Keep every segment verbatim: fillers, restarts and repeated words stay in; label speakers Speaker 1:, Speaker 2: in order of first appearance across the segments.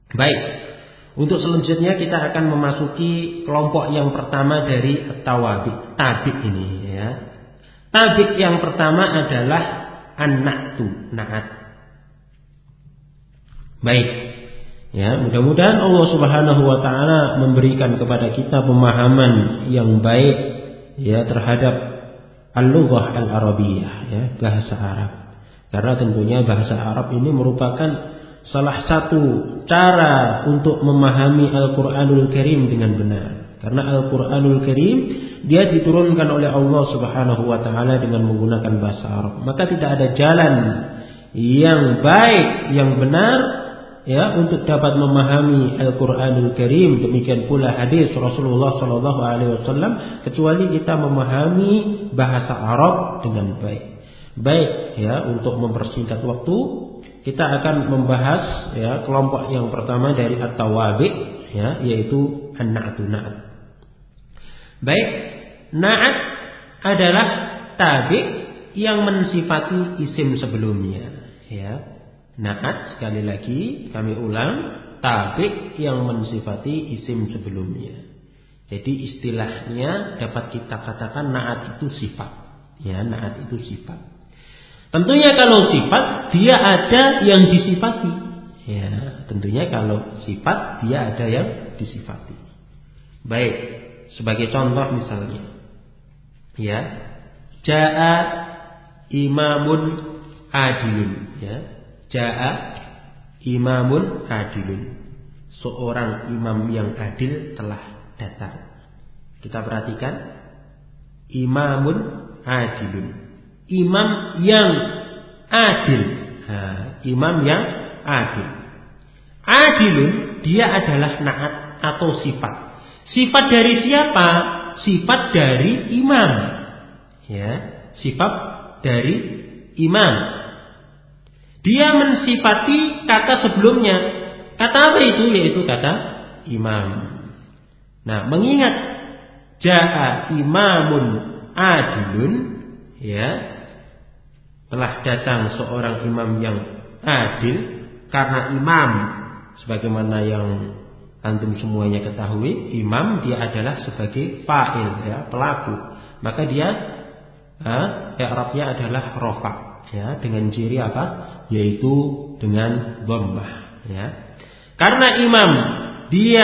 Speaker 1: Baik. Untuk selanjutnya kita akan memasuki kelompok yang pertama dari at-tawabi, tabik ini ya. Tabik yang pertama adalah an-na'tu, na'at. Baik. Ya, mudah-mudahan Allah Subhanahu wa taala memberikan kepada kita pemahaman yang baik ya terhadap al-lughah al-arabiyyah ya, bahasa Arab. Karena tentunya bahasa Arab ini merupakan salah satu cara untuk memahami Al-Qur'anul Karim dengan benar. Karena Al-Qur'anul Karim dia diturunkan oleh Allah Subhanahu wa taala dengan menggunakan bahasa Arab. Maka tidak ada jalan yang baik, yang benar ya untuk dapat memahami Al-Qur'anul Karim, demikian pula hadis Rasulullah sallallahu alaihi wasallam, kecuali kita memahami bahasa Arab dengan baik. Baik ya, untuk mempersingkat waktu, kita akan membahas ya kelompok yang pertama dari at-tawabi ya, yaitu an-na'tu, na'at. Baik, na'at adalah tabi yang mensifati isim sebelumnya ya. Na'at, sekali lagi kami ulang, tabi yang mensifati isim sebelumnya. Jadi istilahnya dapat kita katakan na'at itu sifat ya, na'at itu sifat. Tentunya kalau sifat dia ada yang disifati. Ya, tentunya kalau sifat dia ada yang disifati. Baik, sebagai contoh misalnya, ya, jaa imamun adilun, ya, jaa imamun adilun. Seorang imam yang adil telah datang. Kita perhatikan, imamun adilun. Imam yang adil, nah, imam yang adil. Adilun dia adalah na'at atau sifat. Sifat dari siapa? Sifat dari imam. Ya, sifat dari imam. Dia mensifati kata sebelumnya. Kata apa itu? Yaitu kata imam. Nah, mengingat jaa imamun adilun, ya, telah datang seorang imam yang adil, karena imam sebagaimana yang antum semuanya ketahui, imam dia adalah sebagai fa'il ya, pelaku. Maka dia i'rabnya adalah rafa ya, dengan ciri apa? Yaitu dengan dhammah ya. Karena imam dia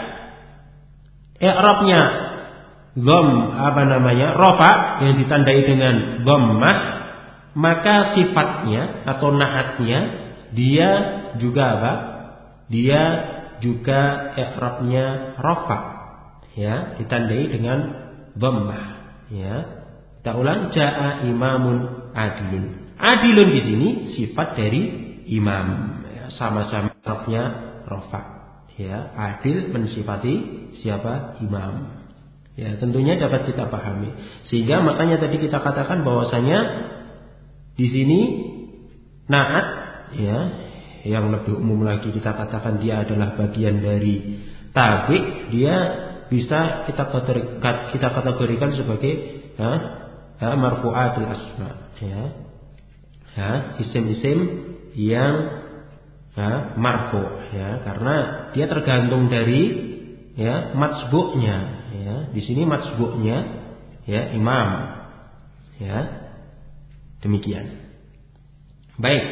Speaker 1: i'rabnya dham apa namanya? Rafa yang ditandai dengan dhammah, maka sifatnya atau na'atnya dia juga apa? Dia juga i'rabnya rafa ya, ditandai dengan dhammah ya. Kita ulang, jaa imamun adilun. Adilun di sini sifat dari imam ya, sama-sama i'rabnya rafa ya. Adil mensifati siapa? Imam. Ya, tentunya dapat kita pahami. Sehingga makanya tadi kita katakan bahwasanya di sini na'at ya, yang lebih umum lagi kita katakan dia adalah bagian dari tabi, dia bisa kita kategorikan, kita kategorikan sebagai ya, ya, marfu'atul asma ya. Ya, isim-isim yang ya, marfu ya, karena dia tergantung dari ya matsbu'nya ya. Di sini matsbu'nya ya imam ya. Demikian. Baik.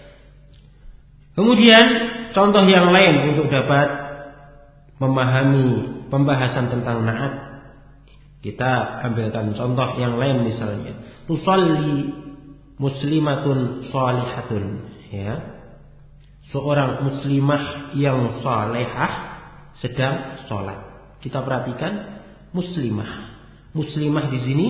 Speaker 1: Kemudian contoh yang lain untuk dapat memahami pembahasan tentang na'at, kita ambilkan contoh yang lain misalnya, tusalli muslimatun shalihatun ya. Seorang muslimah yang salehah sedang sholat. Kita perhatikan muslimah. Muslimah di sini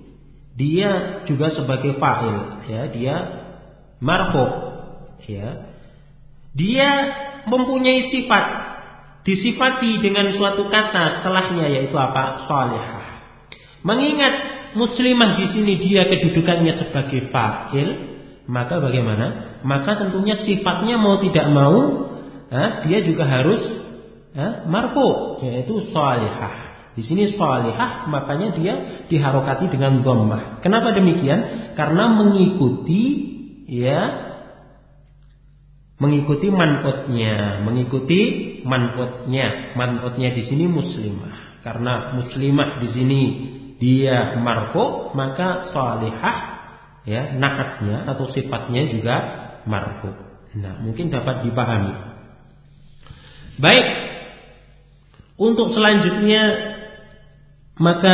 Speaker 1: dia juga sebagai fa'il ya, dia marfu ya. Dia mempunyai sifat, disifati dengan suatu kata setelahnya, yaitu apa? Shalihah. Mengingat muslimah di sini dia kedudukannya sebagai fa'il, maka bagaimana? Maka tentunya sifatnya mau tidak mau eh, dia juga harus eh, marfu, yaitu shalihah. Di sini shalihah, makanya dia diharokati dengan dhammah. Kenapa demikian? Karena mengikuti ya mengikuti man'utnya, mengikuti man'utnya. Man'utnya di sini muslimah. Karena muslimah di sini dia marfu, maka salihah ya na'atnya atau sifatnya juga marfu. Nah, mungkin dapat dipahami. Baik. Untuk selanjutnya maka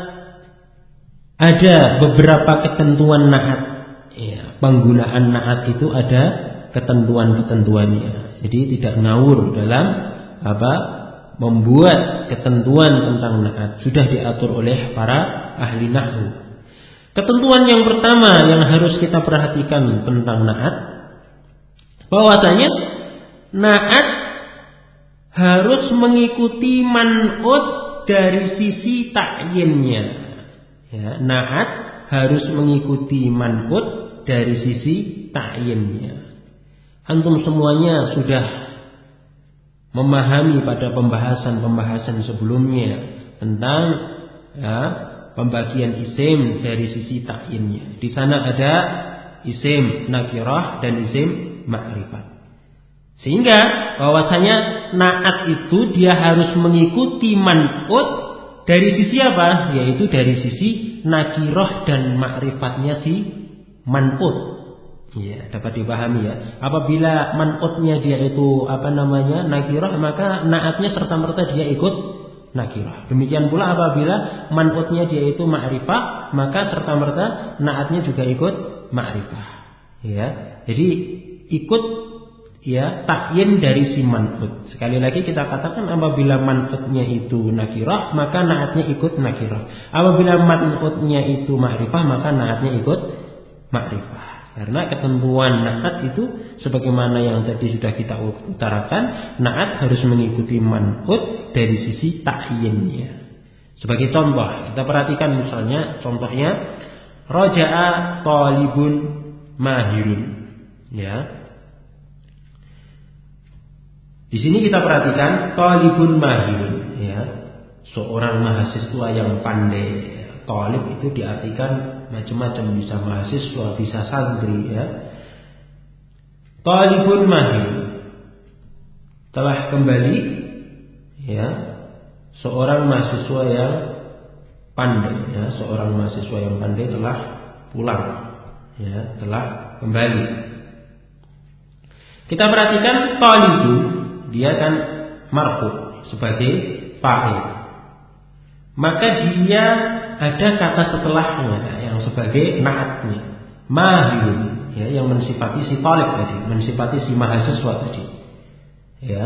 Speaker 1: ada beberapa ketentuan na'at. Ya, penggunaan na'at itu ada ketentuan-ketentuannya. Jadi tidak ngawur dalam apa membuat ketentuan tentang na'at. Sudah diatur oleh para ahli nahwu. Ketentuan yang pertama yang harus kita perhatikan tentang na'at, bahwasanya na'at harus mengikuti man'ut dari sisi ta'yinnya. Ya, na'at harus mengikuti man'ut dari sisi ta'yinnya. Antum semuanya sudah memahami pada pembahasan-pembahasan sebelumnya tentang ya, pembagian isim dari sisi ta'yinnya. Di sana ada isim nakirah dan isim ma'rifat. Sehingga bahwasanya na'at itu dia harus mengikuti man'ut dari sisi apa? Yaitu dari sisi nakirah dan ma'rifatnya si man'ut. Ya, dapat dipahami ya. Apabila man'utnya dia itu apa namanya nakirah, maka na'atnya serta merta dia ikut nakirah. Demikian pula apabila man'utnya dia itu ma'rifah, maka serta merta na'atnya juga ikut ma'rifah. Ya, jadi ikut ya ta'yin dari si man'ut. Sekali lagi kita katakan apabila man'utnya itu nakirah, maka na'atnya ikut nakirah. Apabila man'utnya itu ma'rifah, maka na'atnya ikut ma'rifah. Karena ketentuan na'at itu sebagaimana yang tadi sudah kita utarakan, na'at harus mengikuti man'ut dari sisi ta'yinnya. Sebagai contoh, kita perhatikan misalnya contohnya raja'a talibun mahirun. Ya. Di sini kita perhatikan talibun mahirun, ya. Seorang mahasiswa yang pandai. Talib itu diartikan macam-macam, bisa mahasiswa, bisa santri ya. Talibun mahir telah kembali ya, seorang mahasiswa yang pandai ya, seorang mahasiswa yang pandai telah pulang ya, telah kembali. Kita perhatikan talibun dia kan marfu sebagai fa'il. Maka dia ada kata setelahnya yang sebagai na'atnya, mahirun ya, yang mensifati si talib tadi, mensifati si mahasiswa tadi. Ya.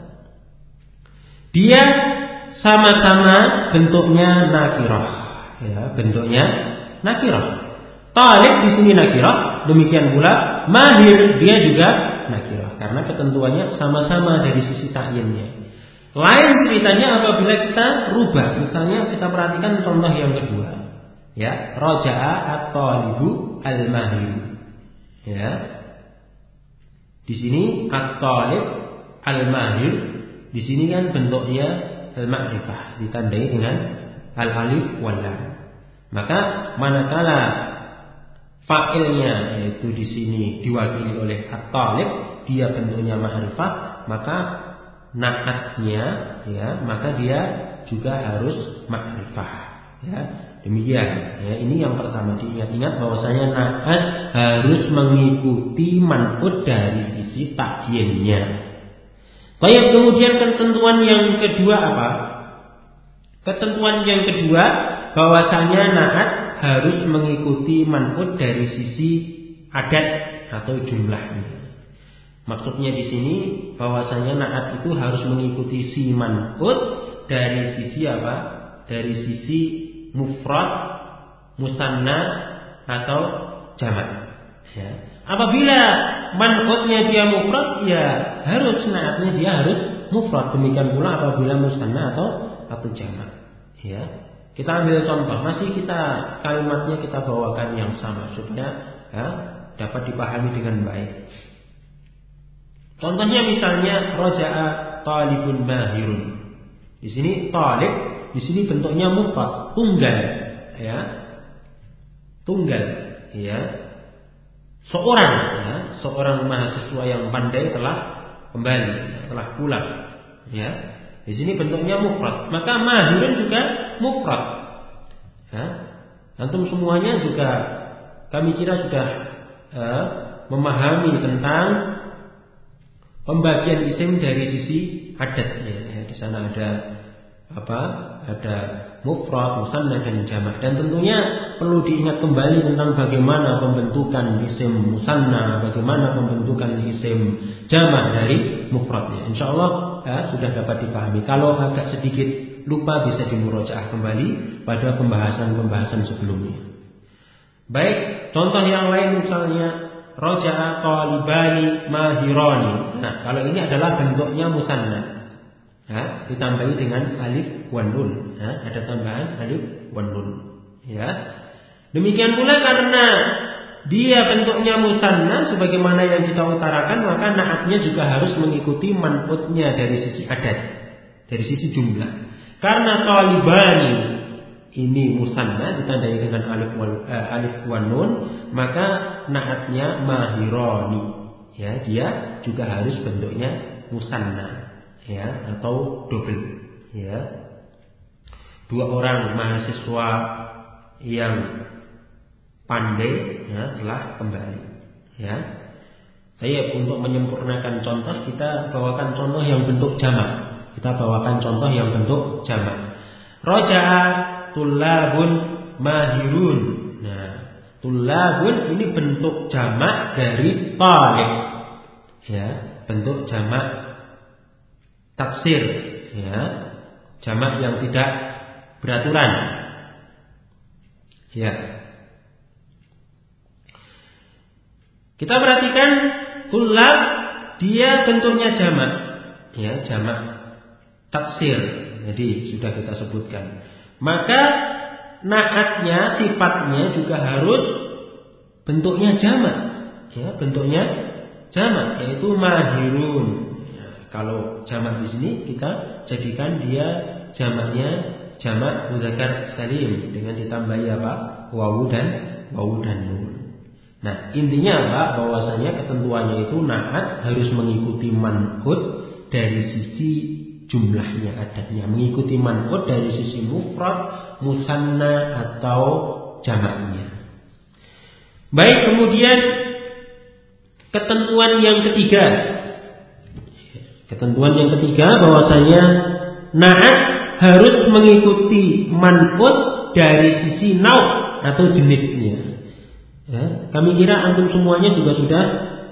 Speaker 1: Dia sama-sama bentuknya nakirah, ya, bentuknya nakirah. Talib di sini nakirah, demikian pula mahir dia juga nakirah karena ketentuannya sama-sama dari sisi ta'yinnya. Lain ceritanya apabila kita rubah, misalnya kita perhatikan contoh yang kedua, ya, raja'a at-talibu al-mahir. Ya. Di sini at-talib al-mahir, di sini kan bentuknya al-ma'rifah ditandai dengan al-alif wal lam. Maka manakala fa'ilnya yaitu di sini diwakili oleh at-talib, dia bentuknya ma'rifah, maka na'atnya ya, maka dia juga harus ma'rifah ya. Demikian ya, ini yang pertama diingat-ingat bahwasanya na'at harus mengikuti man'ut dari sisi ta'yinnya. Baik, kemudian ketentuan yang kedua apa? Ketentuan yang kedua bahwasanya na'at harus mengikuti man'ut dari sisi adat atau jumlahnya. Maksudnya di sini bahwasanya na'at itu harus mengikuti si man'ut dari sisi apa? Dari sisi mufrad, musanna atau jamak. Ya. Apabila man'utnya dia mufrad, ya harus na'atnya dia harus mufrad. Demikian pula apabila musanna atau atau jamak. Ya. Kita ambil contoh, masih kita kalimatnya kita bawakan yang sama supaya ya, dapat dipahami dengan baik. Contohnya misalnya raja'a talibun mahirun. Di sini talib, di sini bentuknya mufrad, tunggal, ya. Tunggal, ya. seorang, ya, seorang mahasiswa yang pandai telah kembali, telah pulang. Ya, di sini bentuknya mufrad. Maka mahirun juga mufrad. Ya, antum semuanya juga kami kira sudah eh, memahami tentang pembagian isim dari sisi adatnya. Ya, di sana ada apa? Ada mufrad, musanna dan jamak. Dan tentunya perlu diingat kembali tentang bagaimana pembentukan isim musanna, bagaimana pembentukan isim jamak dari mufradnya. Insyaallah ya, sudah dapat dipahami. Kalau agak sedikit lupa bisa dimurojaah kembali pada pembahasan-pembahasan sebelumnya. Baik, contoh yang lain misalnya roja'a talibani mahirani. Nah, kalau ini adalah bentuknya musanna. Ya, ditambahi dengan alif wan nun. Ya, ada tambahan alif wan nun. Ya. Demikian pula karena dia bentuknya musanna sebagaimana yang kita utarakan, maka naatnya juga harus mengikuti man'utnya dari sisi adat, dari sisi jumlah. Karena talibani ini musanna ditandai dengan alif wan, eh, alif wan nun, maka naatnya mahirani. Ya, dia juga harus bentuknya musanna. Ya, atau double. Ya, dua orang mahasiswa yang pandai ya, telah kembali. Ya, saya untuk menyempurnakan contoh kita bawakan contoh yang bentuk jamak. Kita bawakan contoh yang bentuk jamak. Roja'a tullabun mahirun. Nah, tullabun ini bentuk jamak dari talib. Ya, bentuk jamak taksir, ya, jamak yang tidak beraturan. Ya, kita perhatikan tulab dia bentuknya jamak, ya, jamak taksir. Jadi sudah kita sebutkan. Maka naatnya, sifatnya juga harus bentuknya jamak, ya, bentuknya jamak, yaitu mahirun. Kalau jamak di sini kita jadikan dia jamaknya jamak mudzakkar salim dengan ditambahi apa? Wawu dan wawu dan nun. Nah, intinya apa? Bahwasanya ketentuannya itu naat harus mengikuti man'ut dari sisi jumlahnya adatnya, mengikuti man'ut dari sisi mufrad, musanna atau jamaknya. Baik, kemudian ketentuan yang ketiga. Ketentuan yang ketiga bahwasanya naat harus mengikuti man'ut dari sisi nau' atau jenisnya. Ya, kami kira antum semuanya juga sudah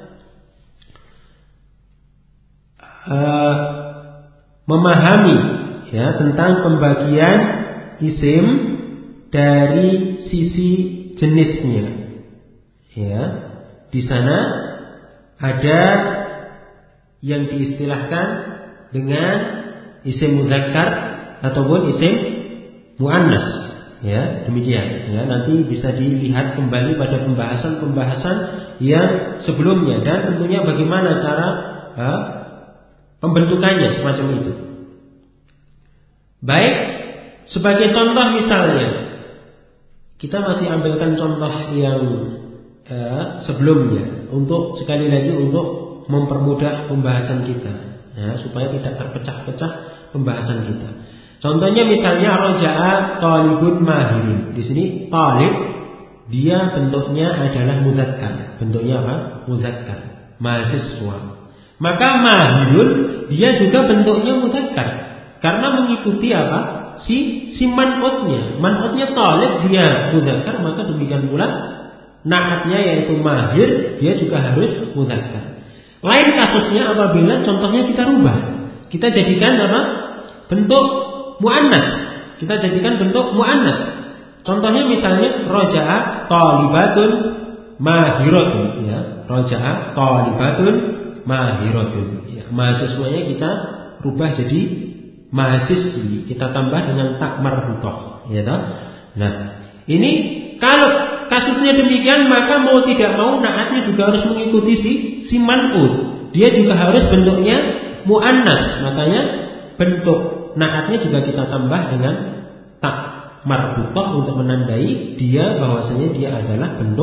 Speaker 1: uh, memahami ya tentang pembagian isim dari sisi jenisnya. Ya, di sana ada yang diistilahkan dengan isim mudzakkar ataupun isim muannas. Ya, demikian. Ya, nanti bisa dilihat kembali pada pembahasan-pembahasan yang sebelumnya dan tentunya bagaimana cara ha, pembentukannya semacam itu. Baik, sebagai contoh misalnya kita masih ambilkan contoh yang eh, sebelumnya untuk sekali lagi untuk mempermudah pembahasan kita, ya, supaya tidak terpecah-pecah pembahasan kita. Contohnya misalnya roja'a talibun mahirin. Di sini talib dia bentuknya adalah mudzakkar. Bentuknya apa? Mudzakkar, mahasiswa. Maka mahirun dia juga bentuknya mudzakkar karena mengikuti apa? Si si man'utnya. Man'utnya talib dia mudzakkar, maka demikian pula naatnya yaitu mahir dia juga harus mudzakkar. Lain kasusnya apabila contohnya kita rubah, kita jadikan apa? Bentuk muannas. Kita jadikan bentuk muannas. Contohnya misalnya roja'a talibatun mahiratun, ya. Roja'a talibatun mahiratun. Ya, mahasiswanya kita rubah jadi mahasiswi, kita tambah dengan tak marbutah, ya toh? Nah, ini kalau kasusnya demikian, maka mau tidak mau naatnya juga harus mengikuti si si man'ut. Dia juga harus bentuknya muannas. Makanya bentuk naatnya juga kita tambah dengan tak marbutah untuk menandai dia bahwasanya dia adalah bentuk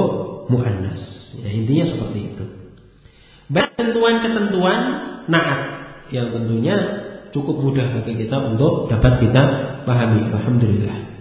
Speaker 1: muannas. Ya, intinya seperti itu. Baik, ketentuan-ketentuan na'at yang tentunya cukup mudah bagi kita untuk dapat kita pahami. Alhamdulillah.